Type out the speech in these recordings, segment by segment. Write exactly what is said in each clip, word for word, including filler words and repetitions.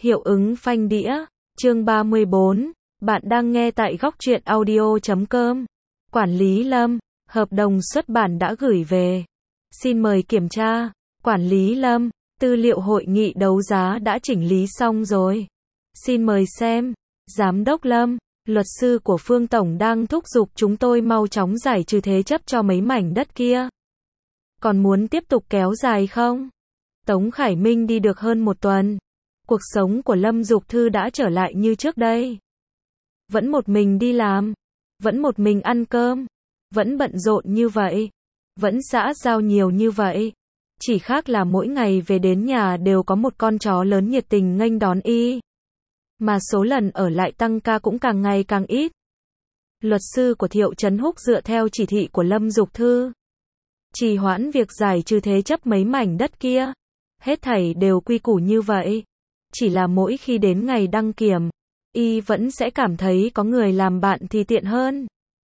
Hiệu ứng phanh đĩa, chương ba mươi bốn, bạn đang nghe tại góc truyện audio chấm com. Quản lý Lâm, hợp đồng xuất bản đã gửi về. Xin mời kiểm tra. Quản lý Lâm, tư liệu hội nghị đấu giá đã chỉnh lý xong rồi. Xin mời xem. Giám đốc Lâm, luật sư của Phương Tổng đang thúc giục chúng tôi mau chóng giải trừ thế chấp cho mấy mảnh đất kia. Còn muốn tiếp tục kéo dài không? Tống Khải Minh đi được hơn một tuần. Cuộc sống của Lâm Dục Thư đã trở lại như trước đây. Vẫn một mình đi làm. Vẫn một mình ăn cơm. Vẫn bận rộn như vậy. Vẫn xã giao nhiều như vậy. Chỉ khác là mỗi ngày về đến nhà đều có một con chó lớn nhiệt tình nghênh đón y. Mà số lần ở lại tăng ca cũng càng ngày càng ít. Luật sư của Thiệu Trấn Húc dựa theo chỉ thị của Lâm Dục Thư, trì hoãn việc giải trừ thế chấp mấy mảnh đất kia. Hết thảy đều quy củ như vậy. Chỉ là mỗi khi đến ngày đăng kiểm, y vẫn sẽ cảm thấy có người làm bạn thì tiện hơn.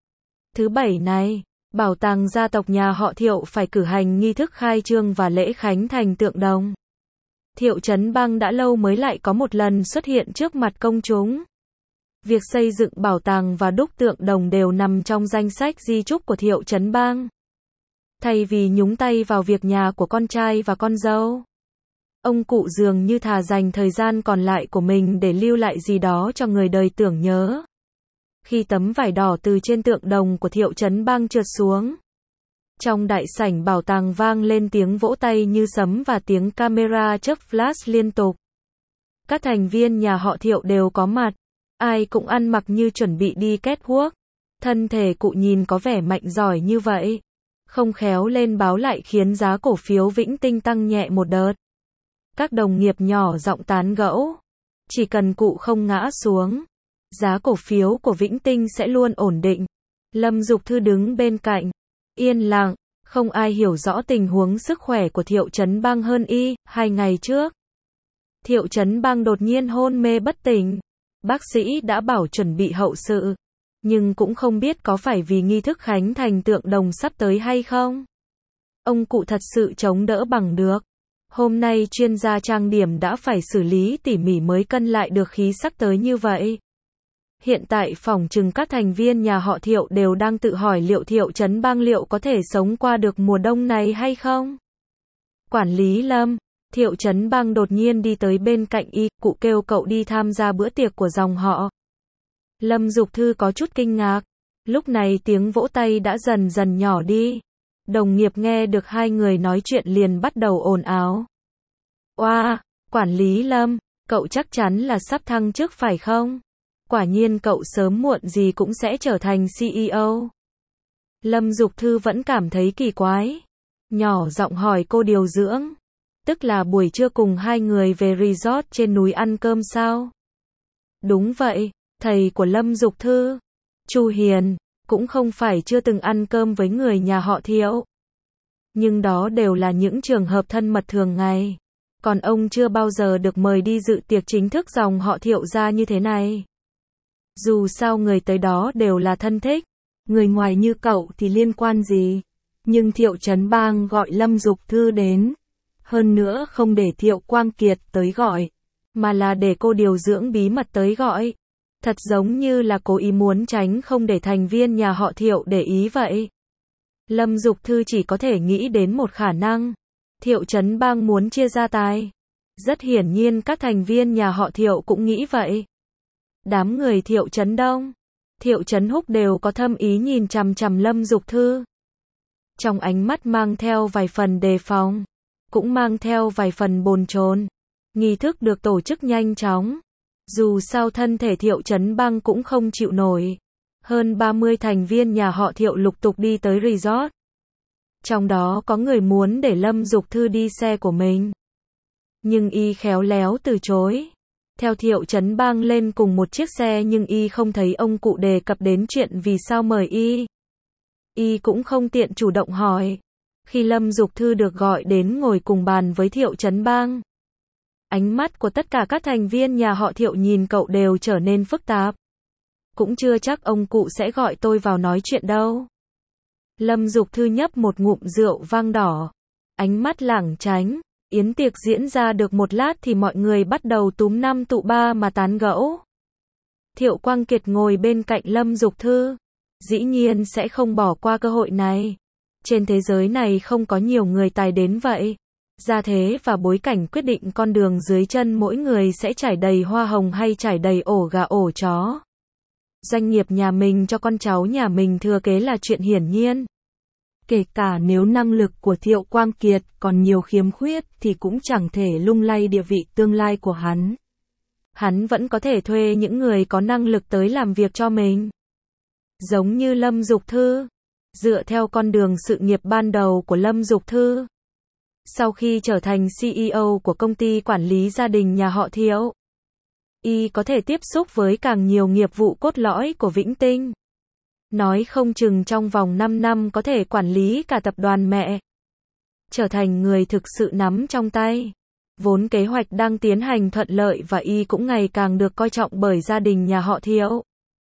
Thứ bảy này, bảo tàng gia tộc nhà họ Thiệu phải cử hành nghi thức khai trương và lễ khánh thành tượng đồng. Thiệu Trấn Bang đã lâu mới lại có một lần xuất hiện trước mặt công chúng. Việc xây dựng bảo tàng và đúc tượng đồng đều nằm trong danh sách di chúc của Thiệu Trấn Bang. Thay vì nhúng tay vào việc nhà của con trai và con dâu, ông cụ dường như thà dành thời gian còn lại của mình để lưu lại gì đó cho người đời tưởng nhớ. Khi tấm vải đỏ từ trên tượng đồng của Thiệu Trấn Bang trượt xuống, trong đại sảnh bảo tàng vang lên tiếng vỗ tay như sấm và tiếng camera chớp flash liên tục. Các thành viên nhà họ Thiệu đều có mặt. Ai cũng ăn mặc như chuẩn bị đi catwalk. Thân thể cụ nhìn có vẻ mạnh giỏi như vậy. Không khéo lên báo lại khiến giá cổ phiếu Vĩnh Tinh tăng nhẹ một đợt. Các đồng nghiệp nhỏ giọng tán gẫu. Chỉ cần cụ không ngã xuống, giá cổ phiếu của Vĩnh Tinh sẽ luôn ổn định. Lâm Dục Thư đứng bên cạnh, yên lặng, không ai hiểu rõ tình huống sức khỏe của Thiệu Trấn Bang hơn y. Hai ngày trước, Thiệu Trấn Bang đột nhiên hôn mê bất tỉnh. Bác sĩ đã bảo chuẩn bị hậu sự, nhưng cũng không biết có phải vì nghi thức khánh thành tượng đồng sắp tới hay không. Ông cụ thật sự chống đỡ bằng được. Hôm nay chuyên gia trang điểm đã phải xử lý tỉ mỉ mới cân lại được khí sắc tới như vậy. Hiện tại phỏng chừng các thành viên nhà họ Thiệu đều đang tự hỏi liệu Thiệu Trấn Bang liệu có thể sống qua được mùa đông này hay không. Quản lý Lâm, Thiệu Trấn Bang đột nhiên đi tới bên cạnh y, cụ kêu cậu đi tham gia bữa tiệc của dòng họ. Lâm Dục Thư có chút kinh ngạc. Lúc này tiếng vỗ tay đã dần dần nhỏ đi. Đồng nghiệp nghe được hai người nói chuyện liền bắt đầu ồn ào. Oa, quản lý Lâm, cậu chắc chắn là sắp thăng chức phải không? Quả nhiên cậu sớm muộn gì cũng sẽ trở thành xê e ô. Lâm Dục Thư vẫn cảm thấy kỳ quái. Nhỏ giọng hỏi cô điều dưỡng. Tức là buổi trưa cùng hai người về resort trên núi ăn cơm sao? Đúng vậy, thầy của Lâm Dục Thư, Chu Hiền, cũng không phải chưa từng ăn cơm với người nhà họ Thiệu. Nhưng đó đều là những trường hợp thân mật thường ngày. Còn ông chưa bao giờ được mời đi dự tiệc chính thức dòng họ Thiệu ra như thế này. Dù sao người tới đó đều là thân thích. Người ngoài như cậu thì liên quan gì? Nhưng Thiệu Trấn Bang gọi Lâm Dục Thư đến. Hơn nữa không để Thiệu Quang Kiệt tới gọi, mà là để cô điều dưỡng bí mật tới gọi. Thật giống như là cố ý muốn tránh không để thành viên nhà họ Thiệu để ý vậy. Lâm Dục Thư chỉ có thể nghĩ đến một khả năng. Thiệu Trấn Bang muốn chia gia tài. Rất hiển nhiên các thành viên nhà họ Thiệu cũng nghĩ vậy. Đám người Thiệu Trấn Đông, Thiệu Trấn Húc đều có thâm ý nhìn chằm chằm Lâm Dục Thư. Trong ánh mắt mang theo vài phần đề phòng, cũng mang theo vài phần bồn chồn. Nghi thức được tổ chức nhanh chóng. Dù sao thân thể Thiệu Trấn Bang cũng không chịu nổi. Hơn ba mươi thành viên nhà họ Thiệu lục tục đi tới resort. Trong đó có người muốn để Lâm Dục Thư đi xe của mình. Nhưng y khéo léo từ chối. Theo Thiệu Trấn Bang lên cùng một chiếc xe nhưng y không thấy ông cụ đề cập đến chuyện vì sao mời y. Y cũng không tiện chủ động hỏi. Khi Lâm Dục Thư được gọi đến ngồi cùng bàn với Thiệu Trấn Bang, ánh mắt của tất cả các thành viên nhà họ Thiệu nhìn cậu đều trở nên phức tạp. Cũng chưa chắc ông cụ sẽ gọi tôi vào nói chuyện đâu. Lâm Dục Thư nhấp một ngụm rượu vang đỏ. Ánh mắt lảng tránh. Yến tiệc diễn ra được một lát thì mọi người bắt đầu túm năm tụ ba mà tán gẫu. Thiệu Quang Kiệt ngồi bên cạnh Lâm Dục Thư. Dĩ nhiên sẽ không bỏ qua cơ hội này. Trên thế giới này không có nhiều người tài đến vậy. Gia thế và bối cảnh quyết định con đường dưới chân mỗi người sẽ trải đầy hoa hồng hay trải đầy ổ gà ổ chó. Doanh nghiệp nhà mình cho con cháu nhà mình thừa kế là chuyện hiển nhiên. Kể cả nếu năng lực của Thiệu Quang Kiệt còn nhiều khiếm khuyết thì cũng chẳng thể lung lay địa vị tương lai của hắn. Hắn vẫn có thể thuê những người có năng lực tới làm việc cho mình. Giống như Lâm Dục Thư. Dựa theo con đường sự nghiệp ban đầu của Lâm Dục Thư. Sau khi trở thành xê e ô của công ty quản lý gia đình nhà họ Thiệu, y có thể tiếp xúc với càng nhiều nghiệp vụ cốt lõi của Vĩnh Tinh. Nói không chừng trong vòng năm năm có thể quản lý cả tập đoàn mẹ. Trở thành người thực sự nắm trong tay. Vốn kế hoạch đang tiến hành thuận lợi và y cũng ngày càng được coi trọng bởi gia đình nhà họ Thiệu.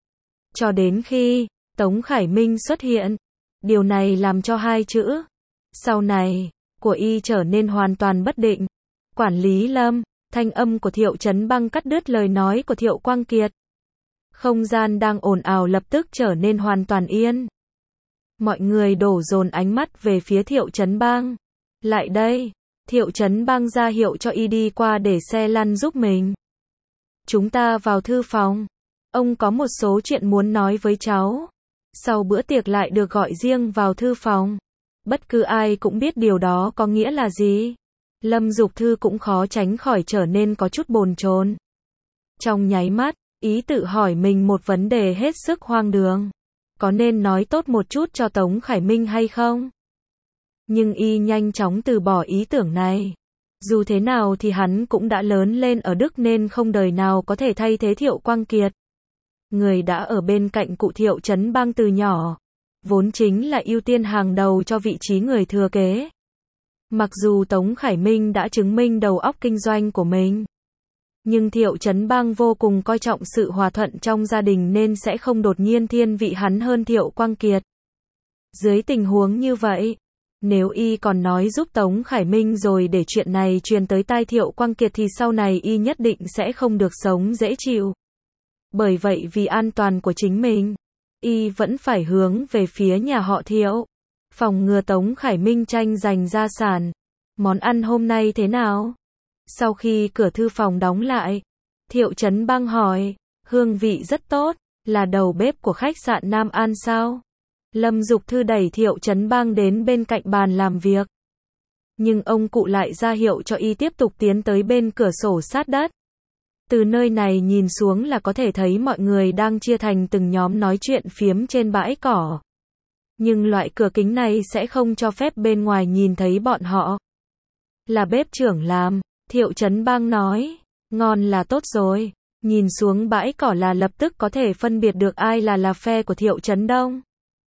Cho đến khi Tống Khải Minh xuất hiện, điều này làm cho hai chữ sau này của y trở nên hoàn toàn bất định. Quản lý Lâm, thanh âm của Thiệu Chấn Băng cắt đứt lời nói của Thiệu Quang Kiệt. Không gian đang ồn ào lập tức trở nên hoàn toàn yên. Mọi người đổ dồn ánh mắt về phía Thiệu Chấn Băng. Lại đây, Thiệu Chấn Băng ra hiệu cho y đi qua để xe lăn giúp mình. Chúng ta vào thư phòng. Ông có một số chuyện muốn nói với cháu. Sau bữa tiệc lại được gọi riêng vào thư phòng. Bất cứ ai cũng biết điều đó có nghĩa là gì. Lâm Dục Thư cũng khó tránh khỏi trở nên có chút bồn chồn. Trong nháy mắt, ý tự hỏi mình một vấn đề hết sức hoang đường. Có nên nói tốt một chút cho Tống Khải Minh hay không? Nhưng y nhanh chóng từ bỏ ý tưởng này. Dù thế nào thì hắn cũng đã lớn lên ở Đức nên không đời nào có thể thay thế Thiệu Quang Kiệt. Người đã ở bên cạnh cụ Thiệu Chấn Bang từ nhỏ. Vốn chính là ưu tiên hàng đầu cho vị trí người thừa kế. Mặc dù Tống Khải Minh đã chứng minh đầu óc kinh doanh của mình. Nhưng Thiệu Chấn Bang vô cùng coi trọng sự hòa thuận trong gia đình nên sẽ không đột nhiên thiên vị hắn hơn Thiệu Quang Kiệt. Dưới tình huống như vậy, nếu y còn nói giúp Tống Khải Minh rồi để chuyện này truyền tới tai Thiệu Quang Kiệt thì sau này y nhất định sẽ không được sống dễ chịu. Bởi vậy vì an toàn của chính mình, y vẫn phải hướng về phía nhà họ Thiệu. Phòng ngừa Tống Khải Minh tranh giành gia sản. Món ăn hôm nay thế nào? Sau khi cửa thư phòng đóng lại, Thiệu Chấn Bang hỏi, hương vị rất tốt, là đầu bếp của khách sạn Nam An sao? Lâm Dục Thư đẩy Thiệu Chấn Bang đến bên cạnh bàn làm việc. Nhưng ông cụ lại ra hiệu cho y tiếp tục tiến tới bên cửa sổ sát đất. Từ nơi này nhìn xuống là có thể thấy mọi người đang chia thành từng nhóm nói chuyện phiếm trên bãi cỏ. Nhưng loại cửa kính này sẽ không cho phép bên ngoài nhìn thấy bọn họ. Là bếp trưởng làm, Thiệu Chấn Bang nói, ngon là tốt rồi. Nhìn xuống bãi cỏ là lập tức có thể phân biệt được ai là là phe của Thiệu Chấn Đông.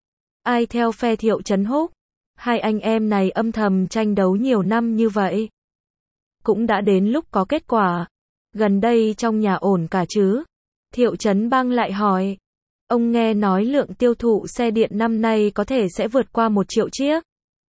Ai theo phe Thiệu Chấn Húc. Hai anh em này âm thầm tranh đấu nhiều năm như vậy. Cũng đã đến lúc có kết quả. Gần đây trong nhà ổn cả chứ? Thiệu Chấn Bang lại hỏi. Ông nghe nói lượng tiêu thụ xe điện năm nay có thể sẽ vượt qua một triệu chiếc.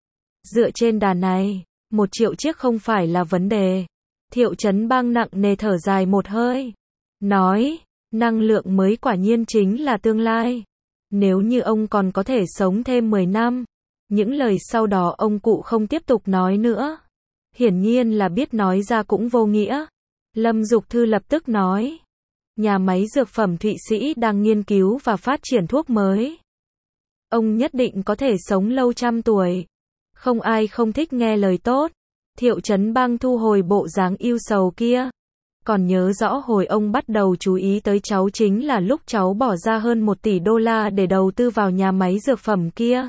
Dựa trên đà này, một triệu chiếc không phải là vấn đề. Thiệu Chấn Bang nặng nề thở dài một hơi. Nói, năng lượng mới quả nhiên chính là tương lai. Nếu như ông còn có thể sống thêm mười năm. Những lời sau đó ông cụ không tiếp tục nói nữa. Hiển nhiên là biết nói ra cũng vô nghĩa. Lâm Dục Thư lập tức nói. Nhà máy dược phẩm Thụy Sĩ đang nghiên cứu và phát triển thuốc mới. Ông nhất định có thể sống lâu trăm tuổi. Không ai không thích nghe lời tốt. Thiệu Chấn Bang thu hồi bộ dáng ưu sầu kia. Còn nhớ rõ hồi ông bắt đầu chú ý tới cháu chính là lúc cháu bỏ ra hơn một tỷ đô la để đầu tư vào nhà máy dược phẩm kia.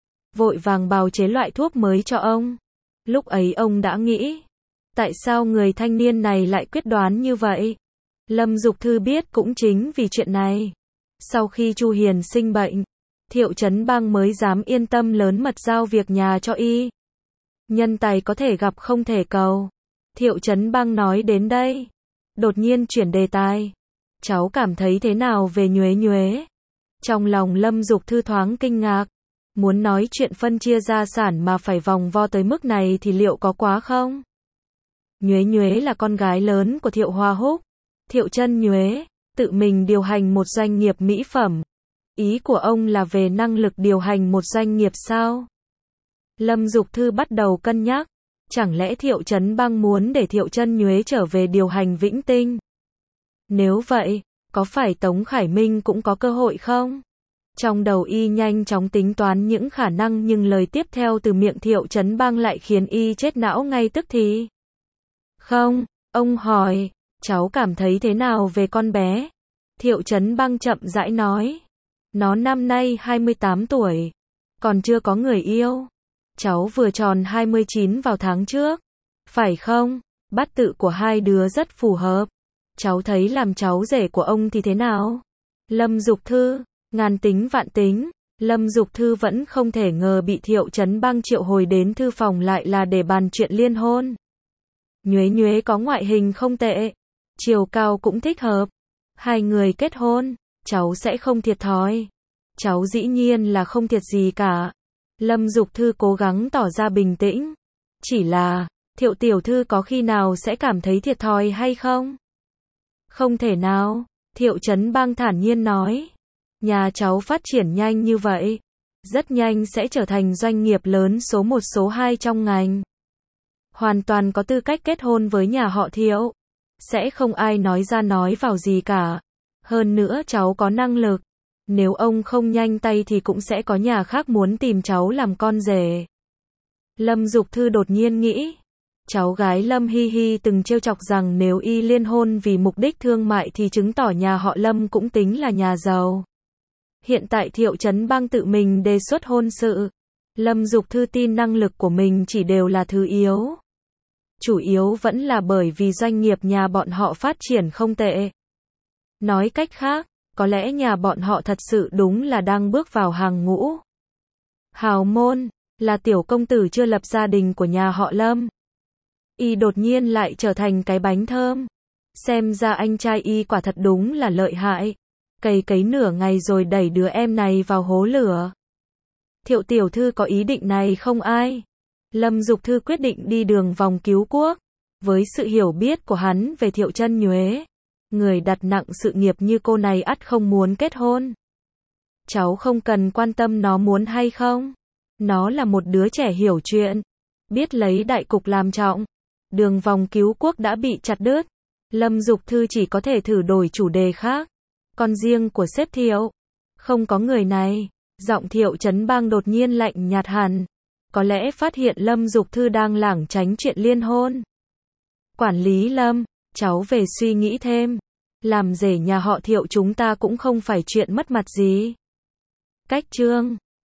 Vội vàng bào chế loại thuốc mới cho ông. Lúc ấy ông đã nghĩ. Tại sao người thanh niên này lại quyết đoán như vậy? Lâm Dục Thư biết cũng chính vì chuyện này. Sau khi Chu Hiền sinh bệnh, Thiệu Chấn Bang mới dám yên tâm lớn mật giao việc nhà cho y. Nhân tài có thể gặp không thể cầu. Thiệu Chấn Bang nói đến đây. Đột nhiên chuyển đề tài. Cháu cảm thấy thế nào về Nhuế Nhuế? Trong lòng Lâm Dục Thư thoáng kinh ngạc. Muốn nói chuyện phân chia gia sản mà phải vòng vo tới mức này thì liệu có quá không? Nhuế Nhuế là con gái lớn của Thiệu Hoa Húc. Thiệu Chân Nhuế, tự mình điều hành một doanh nghiệp mỹ phẩm. Ý của ông là về năng lực điều hành một doanh nghiệp sao? Lâm Dục Thư bắt đầu cân nhắc. Chẳng lẽ Thiệu Chấn Băng muốn để Thiệu Chân Nhuế trở về điều hành Vĩnh Tinh? Nếu vậy, có phải Tống Khải Minh cũng có cơ hội không? Trong đầu y nhanh chóng tính toán những khả năng, nhưng lời tiếp theo từ miệng Thiệu Chấn Băng lại khiến y chết não ngay tức thì. Không, ông hỏi, cháu cảm thấy thế nào về con bé? Thiệu Chấn Băng chậm rãi nói. Nó năm nay hai mươi tám tuổi, còn chưa có người yêu. Cháu vừa tròn hai mươi chín vào tháng trước. Phải không? Bát tự của hai đứa rất phù hợp. Cháu thấy làm cháu rể của ông thì thế nào? Lâm Dục Thư, ngàn tính vạn tính. Lâm Dục Thư vẫn không thể ngờ bị Thiệu Chấn Băng triệu hồi đến thư phòng lại là để bàn chuyện liên hôn. Nhuế Nhuế có ngoại hình không tệ, chiều cao cũng thích hợp. Hai người kết hôn, cháu sẽ không thiệt thòi. Cháu dĩ nhiên là không thiệt gì cả. Lâm Dục Thư cố gắng tỏ ra bình tĩnh. Chỉ là, Thiệu tiểu thư có khi nào sẽ cảm thấy thiệt thòi hay không? Không thể nào, Thiệu Chấn Băng thản nhiên nói. Nhà cháu phát triển nhanh như vậy, rất nhanh sẽ trở thành doanh nghiệp lớn số một số hai trong ngành. Hoàn toàn có tư cách kết hôn với nhà họ Thiệu. Sẽ không ai nói ra nói vào gì cả. Hơn nữa cháu có năng lực. Nếu ông không nhanh tay thì cũng sẽ có nhà khác muốn tìm cháu làm con rể. Lâm Dục Thư đột nhiên nghĩ. Cháu gái Lâm Hi Hi từng trêu chọc rằng nếu y liên hôn vì mục đích thương mại thì chứng tỏ nhà họ Lâm cũng tính là nhà giàu. Hiện tại Thiệu Chấn Băng tự mình đề xuất hôn sự. Lâm Dục Thư tin năng lực của mình chỉ đều là thứ yếu. Chủ yếu vẫn là bởi vì doanh nghiệp nhà bọn họ phát triển không tệ. Nói cách khác, có lẽ nhà bọn họ thật sự đúng là đang bước vào hàng ngũ. Hào môn, là tiểu công tử chưa lập gia đình của nhà họ Lâm. Y đột nhiên lại trở thành cái bánh thơm. Xem ra anh trai y quả thật đúng là lợi hại. Cày cấy nửa ngày rồi đẩy đứa em này vào hố lửa. Thiệu tiểu thư có ý định này không ai? Lâm Dục Thư quyết định đi đường vòng cứu quốc. Với sự hiểu biết của hắn về Thiệu Chân Nhuế, người đặt nặng sự nghiệp như cô này ắt không muốn kết hôn. Cháu không cần quan tâm nó muốn hay không. Nó là một đứa trẻ hiểu chuyện, biết lấy đại cục làm trọng. Đường vòng cứu quốc đã bị chặt đứt. Lâm Dục Thư chỉ có thể thử đổi chủ đề khác. Con riêng của sếp Thiệu. Không có người này. Giọng Thiệu Chấn Băng đột nhiên lạnh nhạt hẳn. Có lẽ phát hiện Lâm Dục Thư đang lảng tránh chuyện liên hôn. Quản lý Lâm, cháu về suy nghĩ thêm. Làm rể nhà họ Thiệu chúng ta cũng không phải chuyện mất mặt gì. Cách chương